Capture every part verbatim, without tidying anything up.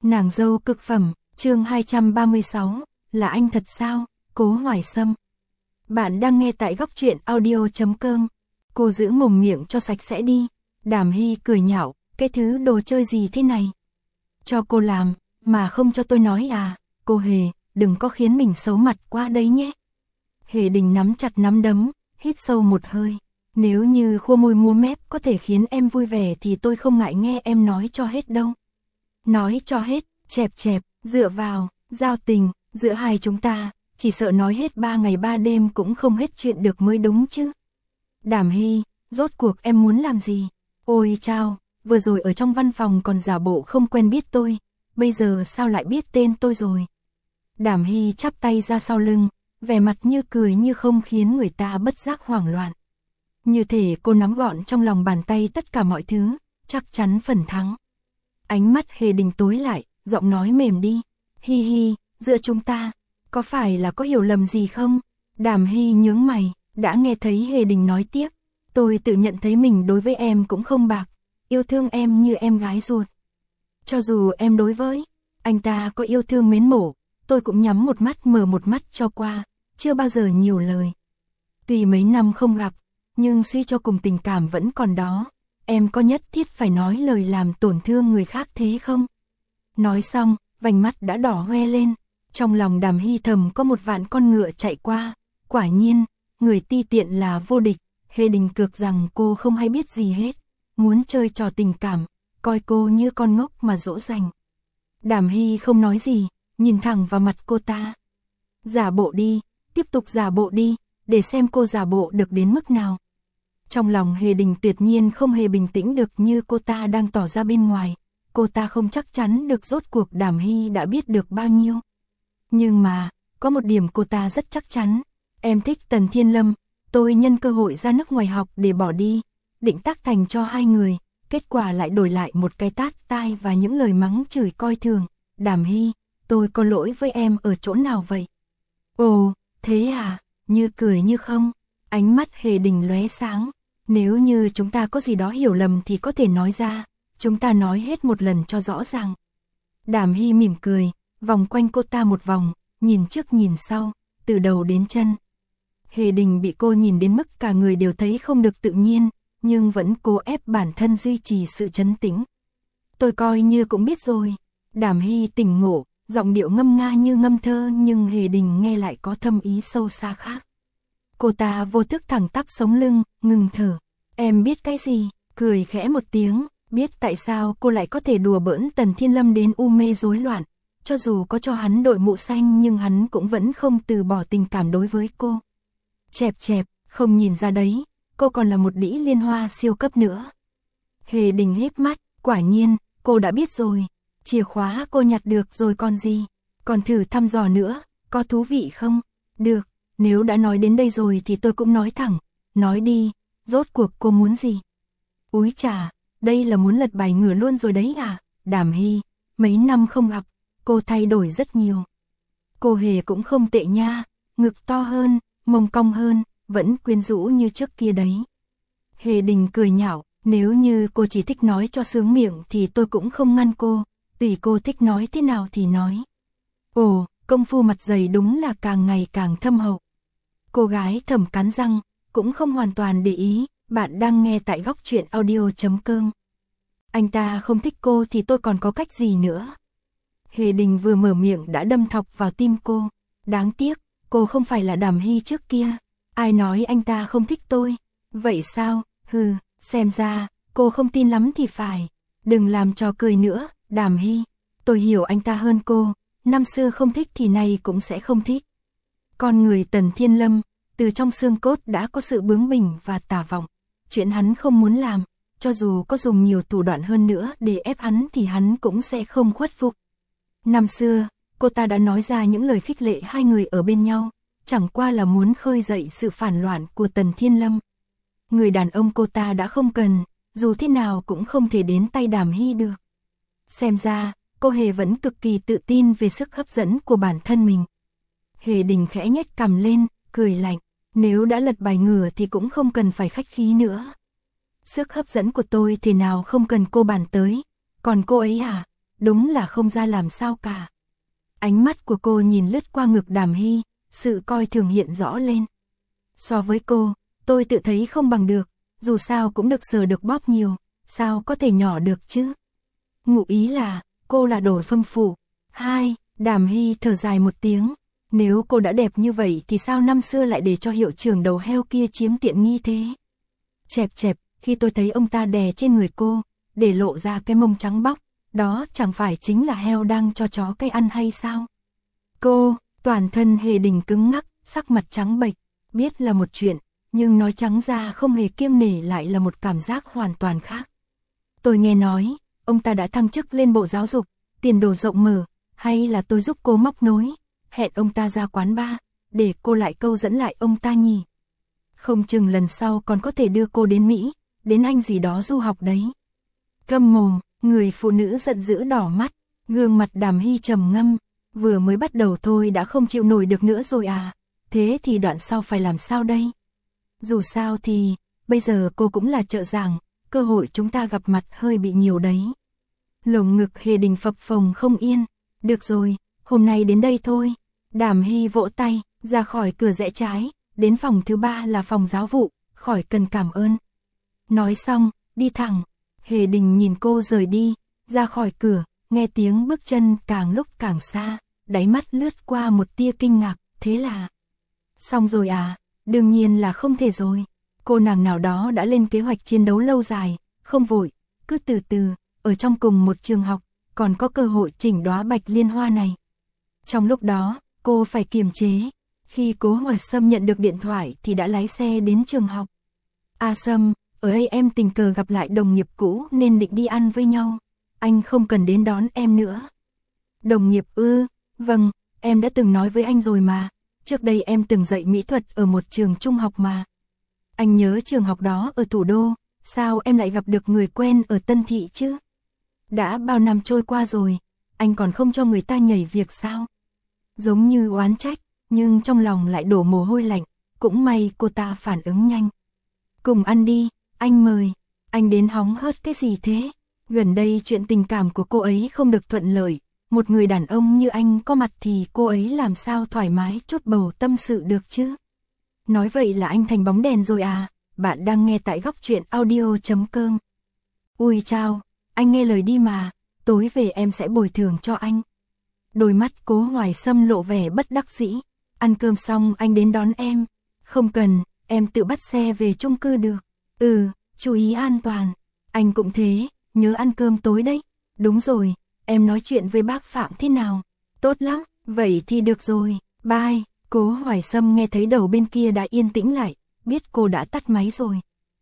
Nàng dâu cực phẩm, chương hai trăm ba mươi sáu, là anh thật sao, Cố Hoài Sâm. Bạn đang nghe tại góc truyện audio chấm com. Cô giữ mồm miệng cho sạch sẽ đi. Đàm Hy cười nhạo, cái thứ đồ chơi gì thế này? Cho cô làm, mà không cho tôi nói à, cô Hề, đừng có khiến mình xấu mặt quá đấy nhé. Hề Đình nắm chặt nắm đấm, hít sâu một hơi. Nếu như khua môi múa mép có thể khiến em vui vẻ thì tôi không ngại nghe em nói cho hết đâu. Nói cho hết, chẹp chẹp, dựa vào, giao tình, giữa hai chúng ta, chỉ sợ nói hết ba ngày ba đêm cũng không hết chuyện được mới đúng chứ. Đàm Hy, rốt cuộc em muốn làm gì? Ôi chao, vừa rồi ở trong văn phòng còn giả bộ không quen biết tôi, bây giờ sao lại biết tên tôi rồi? Đàm Hy chắp tay ra sau lưng, vẻ mặt như cười như không khiến người ta bất giác hoảng loạn. Như thể cô nắm gọn trong lòng bàn tay tất cả mọi thứ, chắc chắn phần thắng. Ánh mắt Hề Đình tối lại, giọng nói mềm đi. Hi hi, giữa chúng ta, có phải là có hiểu lầm gì không? Đàm Hy nhướng mày, đã nghe thấy Hề Đình nói tiếp. Tôi tự nhận thấy mình đối với em cũng không bạc, yêu thương em như em gái ruột. Cho dù em đối với anh ta có yêu thương mến mộ, tôi cũng nhắm một mắt mở một mắt cho qua, chưa bao giờ nhiều lời. Tuy mấy năm không gặp, nhưng suy cho cùng tình cảm vẫn còn đó. Em có nhất thiết phải nói lời làm tổn thương người khác thế không? Nói xong, vành mắt đã đỏ hoe lên. Trong lòng Đàm Hy thầm có một vạn con ngựa chạy qua. Quả nhiên, người ti tiện là vô địch. Hề Đình cược rằng cô không hay biết gì hết. Muốn chơi trò tình cảm, coi cô như con ngốc mà dỗ dành. Đàm Hy không nói gì, nhìn thẳng vào mặt cô ta. Giả bộ đi, tiếp tục giả bộ đi, để xem cô giả bộ được đến mức nào. Trong lòng Hề Đình tuyệt nhiên không hề bình tĩnh được như cô ta đang tỏ ra bên ngoài. Cô ta không chắc chắn được rốt cuộc Đàm Hy đã biết được bao nhiêu. Nhưng mà, có một điểm cô ta rất chắc chắn. Em thích Tần Thiên Lâm, tôi nhân cơ hội ra nước ngoài học để bỏ đi, định tác thành cho hai người. Kết quả lại đổi lại một cái tát tai và những lời mắng chửi coi thường. Đàm Hy, tôi có lỗi với em ở chỗ nào vậy? Ồ, thế à, như cười như không. Ánh mắt Hề Đình lóe sáng. Nếu như chúng ta có gì đó hiểu lầm thì có thể nói ra, chúng ta nói hết một lần cho rõ ràng. Đàm Hy mỉm cười, vòng quanh cô ta một vòng, nhìn trước nhìn sau, từ đầu đến chân. Hề Đình bị cô nhìn đến mức cả người đều thấy không được tự nhiên, nhưng vẫn cố ép bản thân duy trì sự trấn tĩnh. Tôi coi như cũng biết rồi. Đàm Hy tỉnh ngộ, giọng điệu ngâm nga như ngâm thơ nhưng Hề Đình nghe lại có thâm ý sâu xa khác. Cô ta vô thức thẳng tắp sống lưng, ngừng thở. Em biết cái gì? Cười khẽ một tiếng, biết tại sao cô lại có thể đùa bỡn Tần Thiên Lâm đến u mê rối loạn. Cho dù có cho hắn đội mũ xanh nhưng hắn cũng vẫn không từ bỏ tình cảm đối với cô. Chẹp chẹp, không nhìn ra đấy, cô còn là một đĩ liên hoa siêu cấp nữa. Hề Đình híp mắt, quả nhiên, cô đã biết rồi. Chìa khóa cô nhặt được rồi còn gì? Còn thử thăm dò nữa, có thú vị không? Được. Nếu đã nói đến đây rồi thì tôi cũng nói thẳng, nói đi, rốt cuộc cô muốn gì? Úi chà, đây là muốn lật bài ngửa luôn rồi đấy à? Đàm Hy, mấy năm không gặp, cô thay đổi rất nhiều. Cô Hề cũng không tệ nha, ngực to hơn, mông cong hơn, vẫn quyến rũ như trước kia đấy. Hề Đình cười nhạo, nếu như cô chỉ thích nói cho sướng miệng thì tôi cũng không ngăn cô, tùy cô thích nói thế nào thì nói. Ồ, công phu mặt dày đúng là càng ngày càng thâm hậu. Cô gái thầm cắn răng, cũng không hoàn toàn để ý, bạn đang nghe tại góc truyện audio chấm com. Anh ta không thích cô thì tôi còn có cách gì nữa? Hề Đình vừa mở miệng đã đâm thọc vào tim cô. Đáng tiếc, cô không phải là Đàm Hy trước kia. Ai nói anh ta không thích tôi? Vậy sao? Hừ, xem ra, cô không tin lắm thì phải. Đừng làm trò cười nữa, Đàm Hy. Tôi hiểu anh ta hơn cô, năm xưa không thích thì nay cũng sẽ không thích. Con người Tần Thiên Lâm, từ trong xương cốt đã có sự bướng bỉnh và tà vọng. Chuyện hắn không muốn làm, cho dù có dùng nhiều thủ đoạn hơn nữa để ép hắn thì hắn cũng sẽ không khuất phục. Năm xưa, cô ta đã nói ra những lời khích lệ hai người ở bên nhau, chẳng qua là muốn khơi dậy sự phản loạn của Tần Thiên Lâm. Người đàn ông cô ta đã không cần, dù thế nào cũng không thể đến tay Đàm Hy được. Xem ra, cô Hề vẫn cực kỳ tự tin về sức hấp dẫn của bản thân mình. Hề Đình khẽ nhếch cằm lên, cười lạnh. Nếu đã lật bài ngửa thì cũng không cần phải khách khí nữa. Sức hấp dẫn của tôi thì nào không cần cô bàn tới. Còn cô ấy à? đúng là không ra làm sao cả. Ánh mắt của cô nhìn lướt qua ngực Đàm Hy, sự coi thường hiện rõ lên. So với cô, tôi tự thấy không bằng được, dù sao cũng được sờ được bóp nhiều, sao có thể nhỏ được chứ? Ngụ ý là, cô là đồ phâm phụ. Hai, Đàm Hy thở dài một tiếng, nếu cô đã đẹp như vậy thì sao năm xưa lại để cho hiệu trưởng đầu heo kia chiếm tiện nghi thế? Chẹp chẹp, khi tôi thấy ông ta đè trên người cô, để lộ ra cái mông trắng bóc, đó chẳng phải chính là heo đang cho chó cái ăn hay sao? Cô, toàn thân Hề Đình cứng ngắc, sắc mặt trắng bệch, biết là một chuyện, nhưng nói trắng ra không hề kiêng nể lại là một cảm giác hoàn toàn khác. Tôi nghe nói, ông ta đã thăng chức lên Bộ Giáo dục, tiền đồ rộng mở, hay là tôi giúp cô móc nối, hẹn ông ta ra quán bar, để cô lại câu dẫn lại ông ta nhỉ? Không chừng lần sau còn có thể đưa cô đến Mỹ, đến Anh gì đó du học đấy. Câm mồm, người phụ nữ giận dữ đỏ mắt, gương mặt Đàm Hy trầm ngâm, vừa mới bắt đầu thôi đã không chịu nổi được nữa rồi à, thế thì đoạn sau phải làm sao đây? Dù sao thì, bây giờ cô cũng là trợ giảng, cơ hội chúng ta gặp mặt hơi bị nhiều đấy. Lồng ngực Hề Đình phập phồng không yên, được rồi, hôm nay đến đây thôi. Đàm Hy vỗ tay, ra khỏi cửa rẽ trái, đến phòng thứ ba là phòng giáo vụ, khỏi cần cảm ơn. Nói xong, đi thẳng. Hề Đình nhìn cô rời đi, ra khỏi cửa, nghe tiếng bước chân càng lúc càng xa, đáy mắt lướt qua một tia kinh ngạc, thế là... Xong rồi à, đương nhiên là không thể rồi. Cô nàng nào đó đã lên kế hoạch chiến đấu lâu dài, không vội, cứ từ từ, ở trong cùng một trường học, còn có cơ hội chỉnh đóa bạch liên hoa này. Trong lúc đó, cô phải kiềm chế. Khi Cố Hoài Sâm nhận được điện thoại thì đã lái xe đến trường học. A Sâm, ở đây em tình cờ gặp lại đồng nghiệp cũ nên định đi ăn với nhau. Anh không cần đến đón em nữa. Đồng nghiệp ư, vâng, em đã từng nói với anh rồi mà. Trước đây em từng dạy mỹ thuật ở một trường trung học mà. Anh nhớ trường học đó ở thủ đô, sao em lại gặp được người quen ở Tân Thị chứ? Đã bao năm trôi qua rồi, anh còn không cho người ta nhảy việc sao? Giống như oán trách, nhưng trong lòng lại đổ mồ hôi lạnh, cũng may cô ta phản ứng nhanh. Cùng ăn đi, anh mời, anh đến hóng hớt cái gì thế? Gần đây chuyện tình cảm của cô ấy không được thuận lợi, một người đàn ông như anh có mặt thì cô ấy làm sao thoải mái chốt bầu tâm sự được chứ? Nói vậy là anh thành bóng đèn rồi à? Bạn đang nghe tại góc truyện audio chấm com. Ui chao, anh nghe lời đi mà, tối về em sẽ bồi thường cho anh. Đôi mắt Cố Hoài Sâm lộ vẻ bất đắc dĩ. Ăn cơm xong anh đến đón em. Không cần, em tự bắt xe về chung cư được. Ừ, chú ý an toàn. Anh cũng thế, nhớ ăn cơm tối đấy. Đúng rồi, em nói chuyện với bác Phạm thế nào? Tốt lắm, vậy thì được rồi, bye. Cố Hoài Sâm nghe thấy đầu bên kia đã yên tĩnh lại, biết cô đã tắt máy rồi.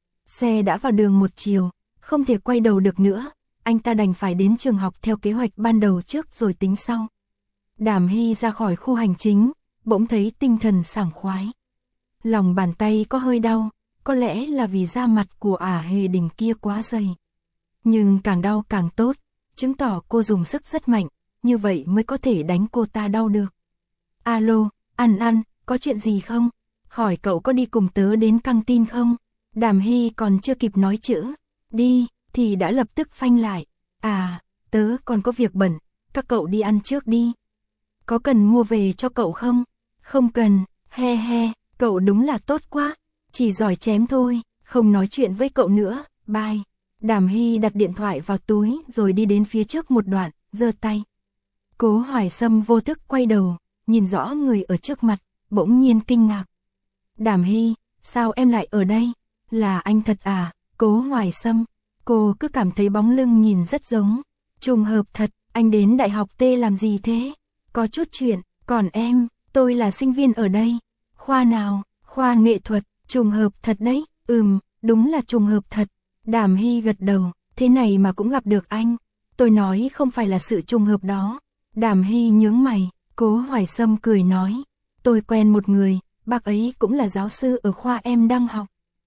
Xe đã vào đường một chiều, không thể quay đầu được nữa. Anh ta đành phải đến trường học theo kế hoạch ban đầu trước rồi tính sau. Đàm Hy ra khỏi khu hành chính, bỗng thấy tinh thần sảng khoái. Lòng bàn tay có hơi đau, có lẽ là vì da mặt của ả Hề Đình kia quá dày. Nhưng càng đau càng tốt, chứng tỏ cô dùng sức rất mạnh, như vậy mới có thể đánh cô ta đau được. Alo, Ăn Ăn, có chuyện gì không? Hỏi cậu có đi cùng tớ đến căng tin không? Đàm Hy còn chưa kịp nói chữ, đi, thì đã lập tức phanh lại. À, tớ còn có việc bận, các cậu đi ăn trước đi. Có cần mua về cho cậu không? Không cần, he he, cậu đúng là tốt quá, chỉ giỏi chém thôi, không nói chuyện với cậu nữa, bye. Đàm Hy đặt điện thoại vào túi rồi đi đến phía trước một đoạn, giơ tay. Cố Hoài Sâm vô thức quay đầu, nhìn rõ người ở trước mặt, bỗng nhiên kinh ngạc. Đàm Hy, sao em lại ở đây? Là anh thật à? Cố Hoài Sâm. Cô cứ cảm thấy bóng lưng nhìn rất giống. Trùng hợp thật, anh đến đại học T làm gì thế? Có chút chuyện, còn em, tôi là sinh viên ở đây. Khoa nào? Khoa nghệ thuật, trùng hợp thật đấy. Ừm, đúng là trùng hợp thật. Đàm Hy gật đầu, thế này mà cũng gặp được anh. Tôi nói không phải là sự trùng hợp đó. Đàm Hy nhướng mày, Cố Hoài Sâm cười nói. Tôi quen một người, bác ấy cũng là giáo sư ở khoa em đang học.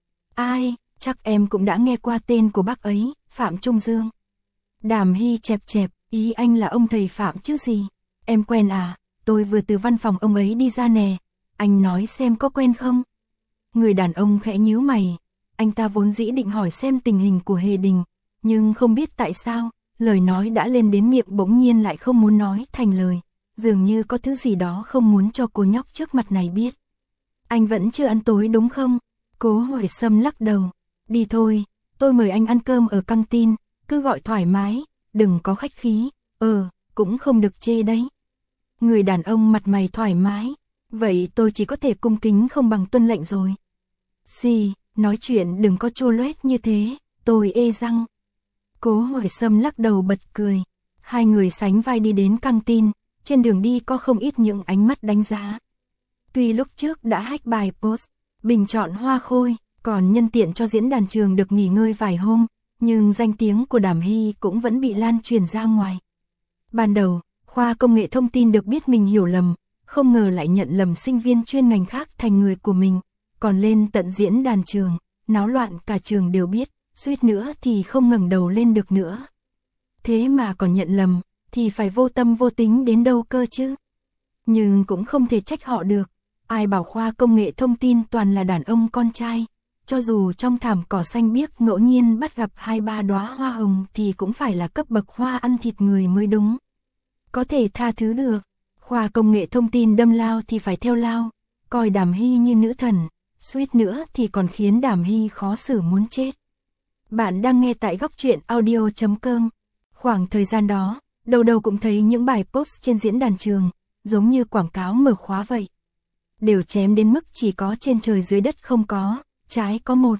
Ai, chắc em cũng đã nghe qua tên của bác ấy, Phạm Trung Dương. Đàm Hy chẹp chẹp, ý anh là ông thầy Phạm chứ gì. Em quen à, tôi vừa từ văn phòng ông ấy đi ra nè, anh nói xem có quen không? Người đàn ông khẽ nhíu mày, anh ta vốn dĩ định hỏi xem tình hình của Hề Đình, nhưng không biết tại sao, lời nói đã lên đến miệng bỗng nhiên lại không muốn nói thành lời, dường như có thứ gì đó không muốn cho cô nhóc trước mặt này biết. Anh vẫn chưa ăn tối đúng không? Cố Hoài Sâm lắc đầu. Đi thôi, tôi mời anh ăn cơm ở căng tin, cứ gọi thoải mái, đừng có khách khí, ờ, cũng không được chê đấy. Người đàn ông mặt mày thoải mái, vậy tôi chỉ có thể cung kính không bằng tuân lệnh rồi. Xì, nói chuyện đừng có chô loét như thế, tôi ê răng. Cố Hoài Sâm lắc đầu bật cười, hai người sánh vai đi đến căng tin, trên đường đi có không ít những ánh mắt đánh giá. Tuy lúc trước đã hack bài post, bình chọn Hoa Khôi, còn nhân tiện cho diễn đàn trường được nghỉ ngơi vài hôm, nhưng danh tiếng của Đàm Hy cũng vẫn bị lan truyền ra ngoài. Ban đầu, khoa công nghệ thông tin được biết mình hiểu lầm, không ngờ lại nhận lầm sinh viên chuyên ngành khác thành người của mình, còn lên tận diễn đàn trường, náo loạn cả trường đều biết, suýt nữa thì không ngẩng đầu lên được nữa. Thế mà còn nhận lầm, thì phải vô tâm vô tính đến đâu cơ chứ. Nhưng cũng không thể trách họ được, ai bảo khoa công nghệ thông tin toàn là đàn ông con trai, cho dù trong thảm cỏ xanh biếc ngẫu nhiên bắt gặp hai ba đóa hoa hồng thì cũng phải là cấp bậc hoa ăn thịt người mới đúng. Có thể tha thứ được, khoa công nghệ thông tin đâm lao thì phải theo lao, coi Đàm Hy như nữ thần, suýt nữa thì còn khiến Đàm Hy khó xử muốn chết. Bạn đang nghe tại góc truyện audio chấm com. Khoảng thời gian đó, đầu đầu cũng thấy những bài post trên diễn đàn trường, giống như quảng cáo mở khóa vậy. Đều chém đến mức chỉ có trên trời dưới đất không có, trái có một.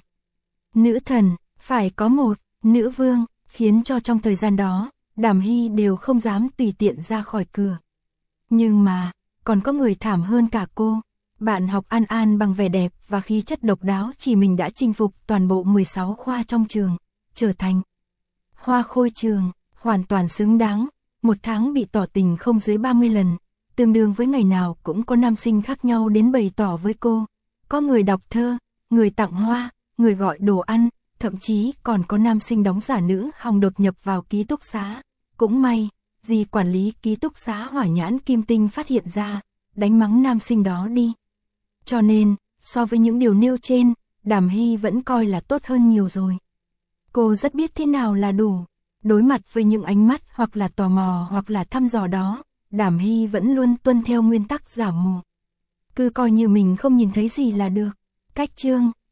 Nữ thần, phải có một, nữ vương, khiến cho trong thời gian đó, Đàm Hy đều không dám tùy tiện ra khỏi cửa. Nhưng mà, còn có người thảm hơn cả cô. Bạn học An An bằng vẻ đẹp và khí chất độc đáo chỉ mình đã chinh phục toàn bộ mười sáu khoa trong trường, trở thành Hoa Khôi trường, hoàn toàn xứng đáng. Một tháng bị tỏ tình không dưới ba mươi lần, tương đương với ngày nào cũng có nam sinh khác nhau đến bày tỏ với cô. Có người đọc thơ, người tặng hoa, người gọi đồ ăn, thậm chí còn có nam sinh đóng giả nữ hòng đột nhập vào ký túc xá. Cũng may, dì quản lý ký túc xá Hỏa Nhãn Kim Tinh phát hiện ra, đánh mắng nam sinh đó đi. Cho nên, so với những điều nêu trên, Đàm Hy vẫn coi là tốt hơn nhiều rồi. Cô rất biết thế nào là đủ. Đối mặt với những ánh mắt hoặc là tò mò hoặc là thăm dò đó, Đàm Hy vẫn luôn tuân theo nguyên tắc giả mù. Cứ coi như mình không nhìn thấy gì là được. Cách chương,